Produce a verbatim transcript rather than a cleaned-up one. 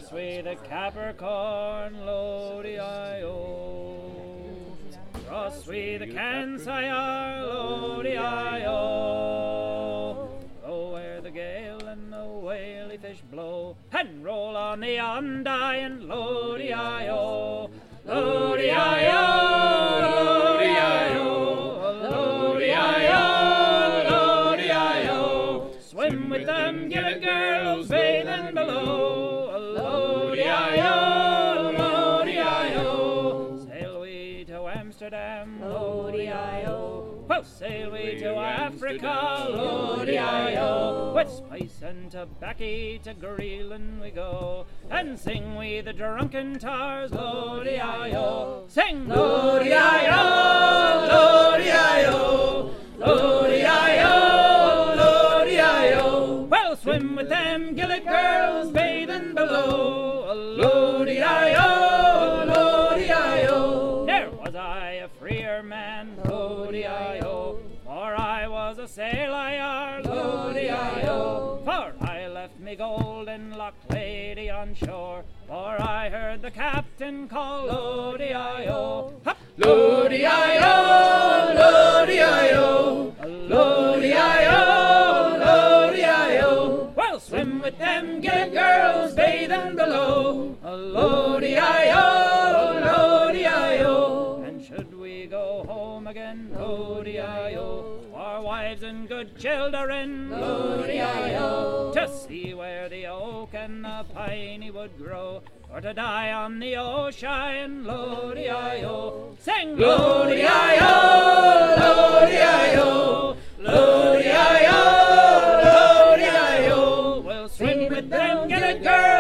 Cross we the Capricorn, Lodi-I-O. Cross we the Cansire, Lodi-I-O. Go where the gale and the whaley fish blow, and roll on the undying, Lodi-I-O. Lodi-I-O, Lodi-I-O, Lodi-I-O, Lodi-I-O. Swim with them Gillet girls bathing below, Lodi-I-O, Lodi-I-O. Sail we to Amsterdam, Lodi-I-O. Well, sail we to Africa, Lodi-I-O. With spice and tobacco to Greenland we go, and sing we the drunken tars, Lodi-I-O. Sing Lodi-I-O, Lodi-I-O, Lodi-I-O, Lodi-I-O. Well, swim with them Gillet girls bathing below, Lodi-I-O, Lodi-I-O. There was I a freer man, Lodi-I-O, for I was a sailor, Lodi-I-O. For I left me golden Loch Lady on shore, for I heard the captain call, Lodi-I-O. Hop! Lodi-I-O, Lodi-I-O, Lodi-I-O, Lodi-I-O. Well, swim with them Gillet girls bathing below, Lodi-I-O, Lodi-I-O. And should we go home again, Lodi-I-O, our wives and good children, Lodi-I-O, to see where the oak and the piney would grow, or to die on the ocean, Lodi-I-O. Sing Lodi-I-O, Lodi-I-O, Lodi-I-O, Lodi-I-O. We'll swim with them Gillet girls